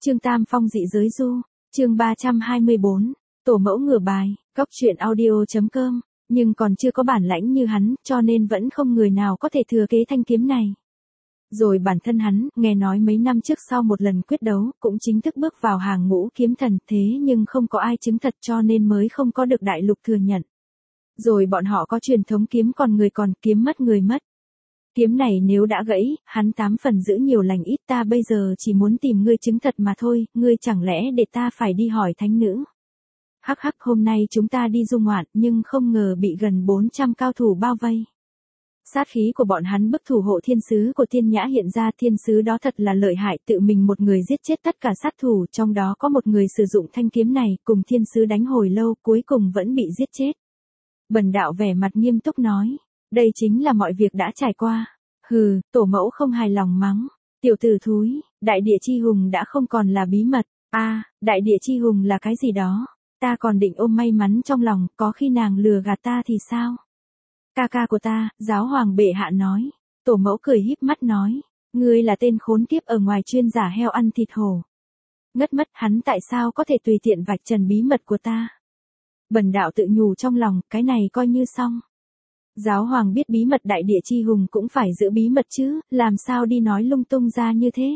Trương Tam Phong dị giới du, chương 324, tổ mẫu ngửa bài, góc truyện audio.com, nhưng còn chưa có bản lãnh như hắn, cho nên vẫn không người nào có thể thừa kế thanh kiếm này. Rồi bản thân hắn, nghe nói mấy năm trước sau một lần quyết đấu, cũng chính thức bước vào hàng ngũ kiếm thần, thế nhưng không có ai chứng thật cho nên mới không có được đại lục thừa nhận. Rồi bọn họ có truyền thống kiếm còn người còn, kiếm mất người mất. Kiếm này nếu đã gãy, hắn 8 phần giữ nhiều lành ít, ta bây giờ chỉ muốn tìm ngươi chứng thật mà thôi, ngươi chẳng lẽ để ta phải đi hỏi thánh nữ. Hắc hắc, hôm nay chúng ta đi du ngoạn nhưng không ngờ bị gần 400 cao thủ bao vây. Sát khí của bọn hắn bức thủ hộ thiên sứ của Thiên Nhã hiện ra, thiên sứ đó thật là lợi hại, tự mình một người giết chết tất cả sát thủ, trong đó có một người sử dụng thanh kiếm này, cùng thiên sứ đánh hồi lâu, cuối cùng vẫn bị giết chết. Bần đạo vẻ mặt nghiêm túc nói, đây chính là mọi việc đã trải qua. Hừ, tổ mẫu không hài lòng mắng, tiểu tử thúi, đại địa chi hùng đã không còn là bí mật. Đại địa chi hùng là cái gì đó? Ta còn định ôm may mắn trong lòng, có khi nàng lừa gạt ta thì sao? Ca ca của ta, giáo hoàng bệ hạ nói. Tổ mẫu cười híp mắt nói, ngươi là tên khốn kiếp ở ngoài chuyên giả heo ăn thịt hổ. Ngất mất, hắn tại sao có thể tùy tiện vạch trần bí mật của ta? Bần đạo tự nhủ trong lòng, cái này coi như xong. Giáo hoàng biết bí mật đại địa chi hùng cũng phải giữ bí mật chứ, làm sao đi nói lung tung ra như thế?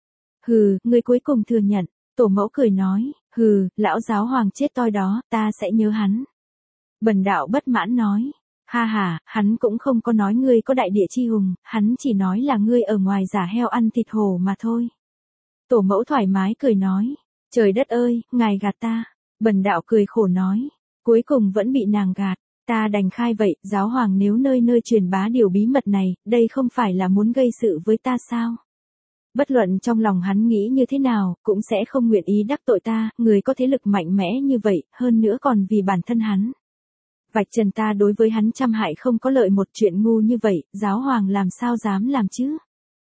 Hừ, ngươi cuối cùng thừa nhận. Tổ mẫu cười nói, hừ, lão giáo hoàng chết toi đó, ta sẽ nhớ hắn. Bần đạo bất mãn nói, ha ha, hắn cũng không có nói ngươi có đại địa chi hùng, hắn chỉ nói là ngươi ở ngoài giả heo ăn thịt hổ mà thôi. Tổ mẫu thoải mái cười nói, trời đất ơi, ngài gạt ta. Bần đạo cười khổ nói, cuối cùng vẫn bị nàng gạt. Ta đành khai vậy, giáo hoàng nếu nơi nơi truyền bá điều bí mật này, đây không phải là muốn gây sự với ta sao? Bất luận trong lòng hắn nghĩ như thế nào, cũng sẽ không nguyện ý đắc tội ta, người có thế lực mạnh mẽ như vậy, hơn nữa còn vì bản thân hắn. Vạch trần ta đối với hắn trăm hại không có lợi, một chuyện ngu như vậy, giáo hoàng làm sao dám làm chứ?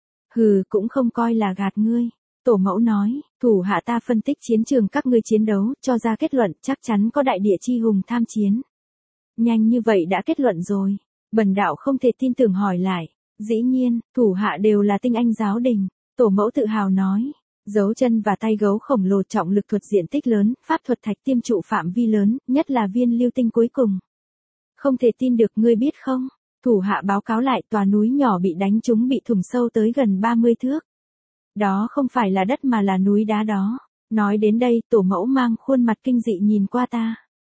Hừ, cũng không coi là gạt ngươi. Tổ mẫu nói, thủ hạ ta phân tích chiến trường các ngươi chiến đấu, cho ra kết luận chắc chắn có đại địa chi hùng tham chiến. Nhanh như vậy đã kết luận rồi. Bần đạo không thể tin tưởng hỏi lại. Dĩ nhiên, thủ hạ đều là tinh anh giáo đình. Tổ mẫu tự hào nói. Dấu chân và tay gấu khổng lồ, trọng lực thuật diện tích lớn, pháp thuật thạch tiêm trụ phạm vi lớn, nhất là viên lưu tinh cuối cùng. Không thể tin được, ngươi biết không? Thủ hạ báo cáo lại, tòa núi nhỏ bị đánh trúng bị thủng sâu tới gần 30 thước. Đó không phải là đất mà là núi đá đó. Nói đến đây, tổ mẫu mang khuôn mặt kinh dị nhìn qua ta.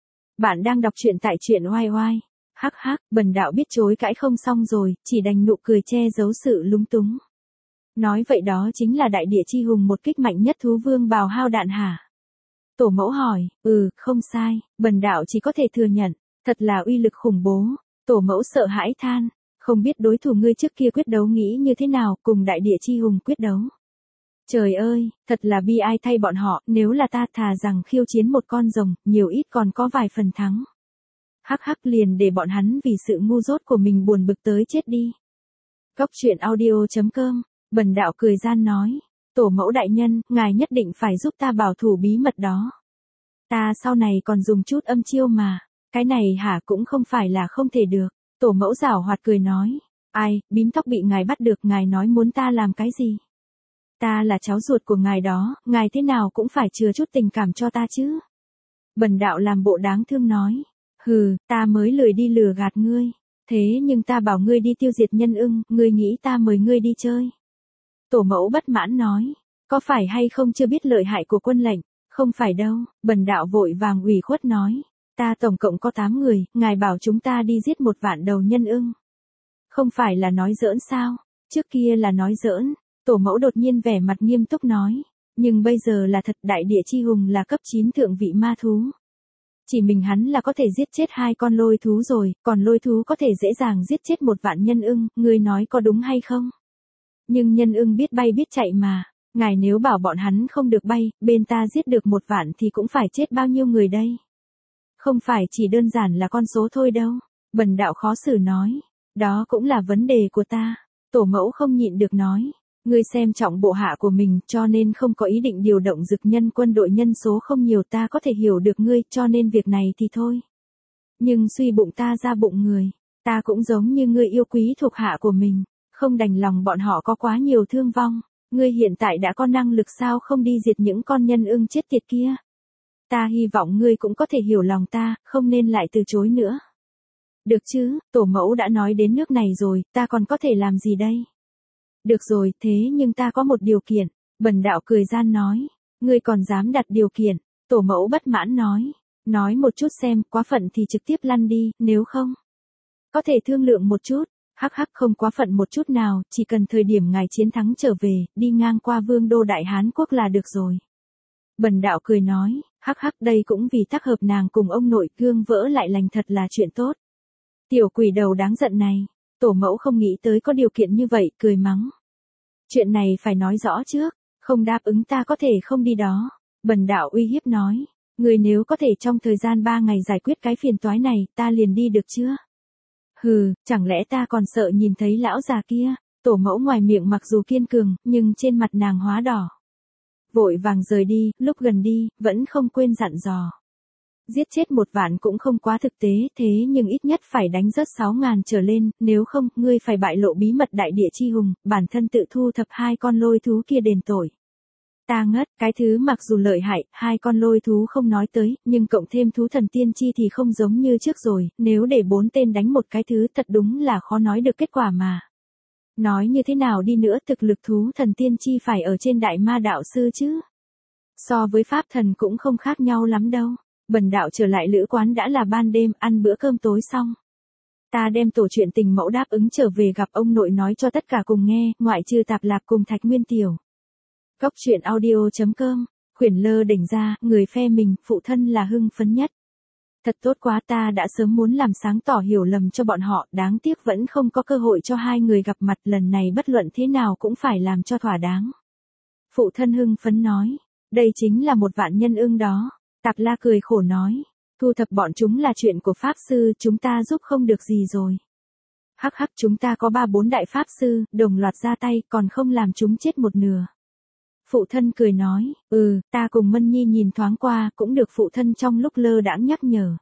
Bạn đang đọc truyện tại truyện oai oai. Hắc hắc, bần đạo biết chối cãi không xong rồi, chỉ đành nụ cười che giấu sự lúng túng. Nói vậy đó chính là đại địa chi hùng một kích mạnh nhất thú vương bào hao đạn hả? Tổ mẫu hỏi, không sai, bần đạo chỉ có thể thừa nhận, thật là uy lực khủng bố. Tổ mẫu sợ hãi than, không biết đối thủ ngươi trước kia quyết đấu nghĩ như thế nào, cùng đại địa chi hùng quyết đấu. Trời ơi, thật là bi ai thay bọn họ, nếu là ta thà rằng khiêu chiến một con rồng, nhiều ít còn có vài phần thắng. Hắc hắc, liền để bọn hắn vì sự ngu dốt của mình buồn bực tới chết đi. Góc truyện audio.com, bần đạo cười gian nói, tổ mẫu đại nhân, ngài nhất định phải giúp ta bảo thủ bí mật đó. Ta sau này còn dùng chút âm chiêu mà, cái này hả cũng không phải là không thể được. Tổ mẫu giảo hoạt cười nói, ai, bím tóc bị ngài bắt được, ngài nói muốn ta làm cái gì? Ta là cháu ruột của ngài đó, ngài thế nào cũng phải chừa chút tình cảm cho ta chứ. Bần đạo làm bộ đáng thương nói, hừ, ta mới lười đi lừa gạt ngươi. Thế nhưng ta bảo ngươi đi tiêu diệt nhân ưng, ngươi nghĩ ta mời ngươi đi chơi. Tổ mẫu bất mãn nói, có phải hay không chưa biết lợi hại của quân lệnh? Không phải đâu, bần đạo vội vàng ủy khuất nói, ta tổng cộng có 8 người, ngài bảo chúng ta đi giết 1 vạn đầu nhân ưng. Không phải là nói giỡn sao? Trước kia là nói giỡn. Tổ mẫu đột nhiên vẻ mặt nghiêm túc nói, nhưng bây giờ là thật, đại địa chi hùng là cấp 9 thượng vị ma thú. Chỉ mình hắn là có thể giết chết 2 con lôi thú rồi, còn lôi thú có thể dễ dàng giết chết 1 vạn nhân ưng, ngươi nói có đúng hay không? Nhưng nhân ưng biết bay biết chạy mà, ngài nếu bảo bọn hắn không được bay, bên ta giết được 1 vạn thì cũng phải chết bao nhiêu người đây? Không phải chỉ đơn giản là con số thôi đâu. Bần đạo khó xử nói, đó cũng là vấn đề của ta. Tổ mẫu không nhịn được nói, ngươi xem trọng bộ hạ của mình cho nên không có ý định điều động dực nhân quân đội, nhân số không nhiều, ta có thể hiểu được ngươi, cho nên việc này thì thôi. Nhưng suy bụng ta ra bụng người, ta cũng giống như ngươi yêu quý thuộc hạ của mình, không đành lòng bọn họ có quá nhiều thương vong. Ngươi hiện tại đã có năng lực sao không đi diệt những con nhân ưng chết tiệt kia? Ta hy vọng ngươi cũng có thể hiểu lòng ta, không nên lại từ chối nữa. Được chứ, tổ mẫu đã nói đến nước này rồi, ta còn có thể làm gì đây? Được rồi, thế nhưng ta có một điều kiện. Bần đạo cười gian nói. Ngươi còn dám đặt điều kiện? Tổ mẫu bất mãn nói. Nói một chút xem, quá phận thì trực tiếp lăn đi, nếu không. Có thể thương lượng một chút. Hắc hắc, không quá phận một chút nào, chỉ cần thời điểm ngài chiến thắng trở về, đi ngang qua vương đô Đại Hán Quốc là được rồi. Bần đạo cười nói, hắc hắc, đây cũng vì tác hợp nàng cùng ông nội, gương vỡ lại lành thật là chuyện tốt. Tiểu quỷ đầu đáng giận này, tổ mẫu không nghĩ tới có điều kiện như vậy, cười mắng. Chuyện này phải nói rõ trước, không đáp ứng ta có thể không đi đó. Bần đạo uy hiếp nói, người nếu có thể trong thời gian 3 ngày giải quyết cái phiền toái này, ta liền đi được chưa? Hừ, chẳng lẽ ta còn sợ nhìn thấy lão già kia? Tổ mẫu ngoài miệng mặc dù kiên cường, nhưng trên mặt nàng hóa đỏ. Vội vàng rời đi, lúc gần đi, vẫn không quên dặn dò. Giết chết 1 vạn cũng không quá thực tế, thế nhưng ít nhất phải đánh rớt 6.000 trở lên, nếu không, ngươi phải bại lộ bí mật đại địa chi hùng, bản thân tự thu thập 2 con lôi thú kia đền tội. Ta ngất, cái thứ mặc dù lợi hại, 2 con lôi thú không nói tới, nhưng cộng thêm thú thần tiên chi thì không giống như trước rồi, nếu để 4 tên đánh một cái thứ thật đúng là khó nói được kết quả mà. Nói như thế nào đi nữa, thực lực thú thần tiên chi phải ở trên đại ma đạo sư chứ. So với pháp thần cũng không khác nhau lắm đâu. Bần đạo trở lại lữ quán đã là ban đêm, ăn bữa cơm tối xong. Ta đem tổ chuyện tình mẫu đáp ứng trở về gặp ông nội nói cho tất cả cùng nghe, ngoại trừ Tạp Lạp cùng Thạch Nguyên Tiểu. Góc truyện audio.com, khuyển lơ đỉnh ra, người phe mình, phụ thân là hưng phấn nhất. Thật tốt quá, ta đã sớm muốn làm sáng tỏ hiểu lầm cho bọn họ, đáng tiếc vẫn không có cơ hội cho 2 người gặp mặt, lần này bất luận thế nào cũng phải làm cho thỏa đáng. Phụ thân hưng phấn nói, đây chính là 1 vạn nhân ưng đó. Tạp La cười khổ nói, thu thập bọn chúng là chuyện của pháp sư, chúng ta giúp không được gì rồi. Hắc hắc, chúng ta có 3-4 đại pháp sư, đồng loạt ra tay, còn không làm chúng chết 1/2. Phụ thân cười nói, ta cùng Mân Nhi nhìn thoáng qua, cũng được phụ thân trong lúc lơ đãng nhắc nhở.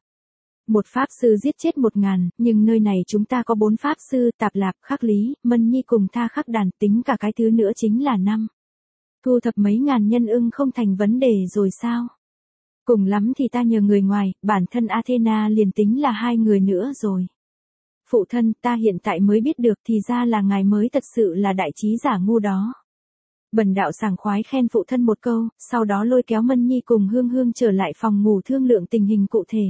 1 pháp sư giết chết 1.000, nhưng nơi này chúng ta có 4 pháp sư, Tạp Lạp, Khắc Lý, Mân Nhi cùng Tha Khắc Đàn, tính cả cái thứ nữa chính là 5. Thu thập mấy ngàn nhân ưng không thành vấn đề rồi sao? Cùng lắm thì ta nhờ người ngoài, bản thân Athena liền tính là 2 người nữa rồi. Phụ thân, ta hiện tại mới biết được thì ra là ngài mới thật sự là đại trí giả ngu đó. Bần đạo sảng khoái khen phụ thân một câu, sau đó lôi kéo Mân Nhi cùng Hương Hương trở lại phòng ngủ thương lượng tình hình cụ thể.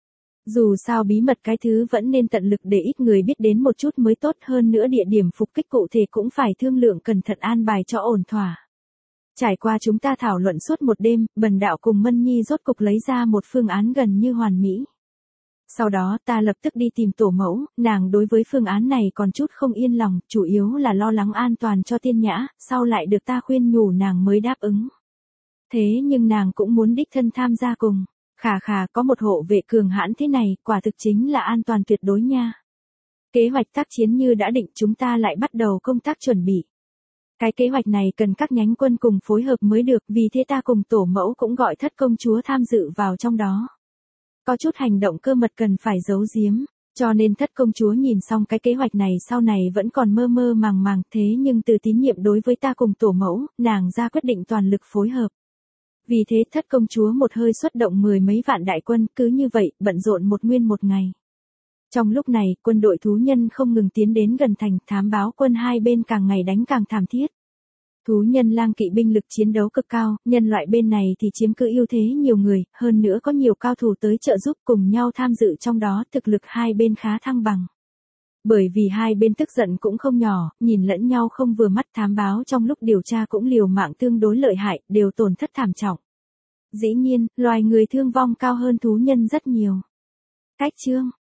Dù sao bí mật cái thứ vẫn nên tận lực để ít người biết đến một chút mới tốt, hơn nữa địa điểm phục kích cụ thể cũng phải thương lượng cẩn thận an bài cho ổn thỏa. Trải qua chúng ta thảo luận suốt một đêm, bần đạo cùng Mân Nhi rốt cục lấy ra một phương án gần như hoàn mỹ. Sau đó ta lập tức đi tìm tổ mẫu, nàng đối với phương án này còn chút không yên lòng, chủ yếu là lo lắng an toàn cho Tiên Nhã, sau lại được ta khuyên nhủ nàng mới đáp ứng. Thế nhưng nàng cũng muốn đích thân tham gia cùng. Khà, có một hộ vệ cường hãn thế này, quả thực chính là an toàn tuyệt đối nha. Kế hoạch tác chiến như đã định, chúng ta lại bắt đầu công tác chuẩn bị. Cái kế hoạch này cần các nhánh quân cùng phối hợp mới được, vì thế ta cùng tổ mẫu cũng gọi Thất công chúa tham dự vào trong đó. Có chút hành động cơ mật cần phải giấu giếm, cho nên Thất công chúa nhìn xong cái kế hoạch này sau này vẫn còn mơ mơ màng màng, thế nhưng từ tín nhiệm đối với ta cùng tổ mẫu, nàng ra quyết định toàn lực phối hợp. Vì thế Thất công chúa một hơi xuất động 10 mấy vạn đại quân, cứ như vậy, bận rộn một ngày. Trong lúc này, quân đội thú nhân không ngừng tiến đến gần thành, thám báo quân hai bên càng ngày đánh càng thảm thiết. Thú nhân lang kỵ binh lực chiến đấu cực cao, nhân loại bên này thì chiếm cứ ưu thế nhiều người, hơn nữa có nhiều cao thủ tới trợ giúp cùng nhau tham dự trong đó, thực lực hai bên khá thăng bằng. Bởi vì hai bên tức giận cũng không nhỏ, nhìn lẫn nhau không vừa mắt, thám báo trong lúc điều tra cũng liều mạng tương đối lợi hại, đều tổn thất thảm trọng. Dĩ nhiên, loài người thương vong cao hơn thú nhân rất nhiều. Cách chương